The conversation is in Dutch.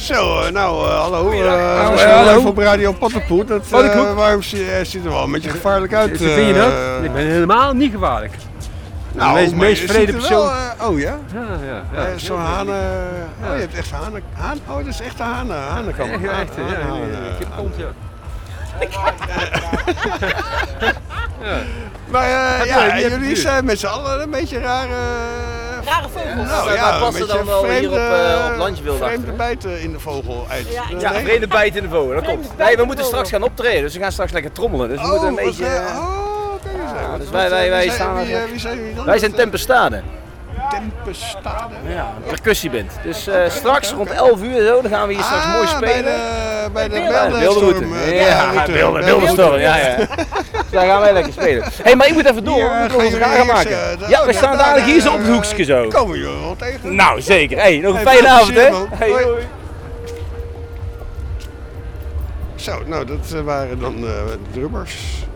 Zo, hallo. Hallo. Even op Radio Pottenpoet. Waarom ziet er wel een beetje gevaarlijk uit? Vind je dat? Ik ben helemaal niet gevaarlijk. Nou, de meest vrede persoon. Oh ja? Ja. Zo'n hanen. Oh, je hebt echt hanen. Oh, dat is echt een hanenkamp. Echt, ik heb kont, ja. Maar jullie zijn met z'n allen een beetje rare vogels. Nou, Wij passen dan wel hier op landje vreemde bijten in de vogel uit. Ja, vreemde bijten in de vogel, dat klopt. Nee, we moeten straks gaan optreden, dus we gaan straks lekker trommelen. Dus we moeten een beetje... Dus wij staan... Wie zijn jullie dan? Wij zijn Tempestade. Tempestade? Ja, een percussieband. Dus straks rond 11 uur zo, dan gaan we hier straks mooi spelen. Bij de beeldroute. Ja, beeldenstorm, ja. Daar gaan wij lekker spelen. Hé, maar ik moet even door, we moeten ons gaan maken. Ja, we staan dadelijk hier zo op het hoekje zo. Komen jullie wel tegen? Nou, zeker. Hé, nog een fijne avond, hè? Hoi. Zo, nou dat waren dan drummers.